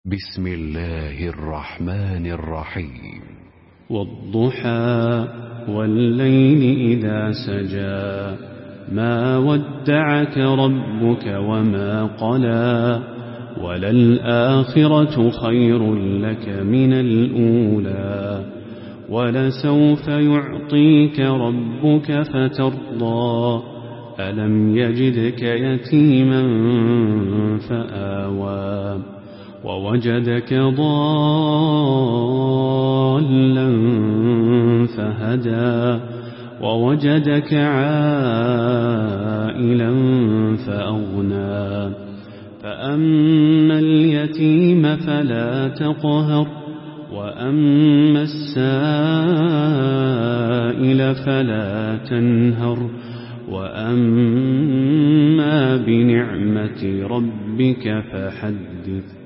بسم الله الرحمن الرحيم. والضحى والليل إذا سجى ما ودعك ربك وما قلى وللآخرة خير لك من الأولى ولسوف يعطيك ربك فترضى ألم يجدك يتيما فآوى ووجدك ضالا فهدى ووجدك عائلا فأغنى فأما اليتيم فلا تقهر وأما السائل فلا تنهر وأما بنعمة ربك فحدث.